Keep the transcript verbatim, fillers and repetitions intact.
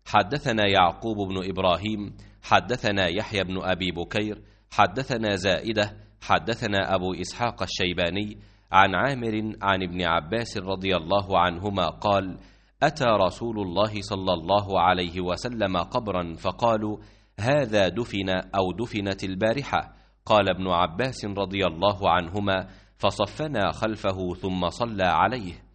حدثنا يعقوب بن إبراهيم حدثنا يحيى بن أبي بكير حدثنا زائدة حدثنا أبو إسحاق الشيباني عن عامر عن ابن عباس رضي الله عنهما قال: أتى رسول الله صلى الله عليه وسلم قبرا فقالوا: هذا دفن أو دفنت البارحة. قال ابن عباس رضي الله عنهما: فصفنا خلفه ثم صلى عليه.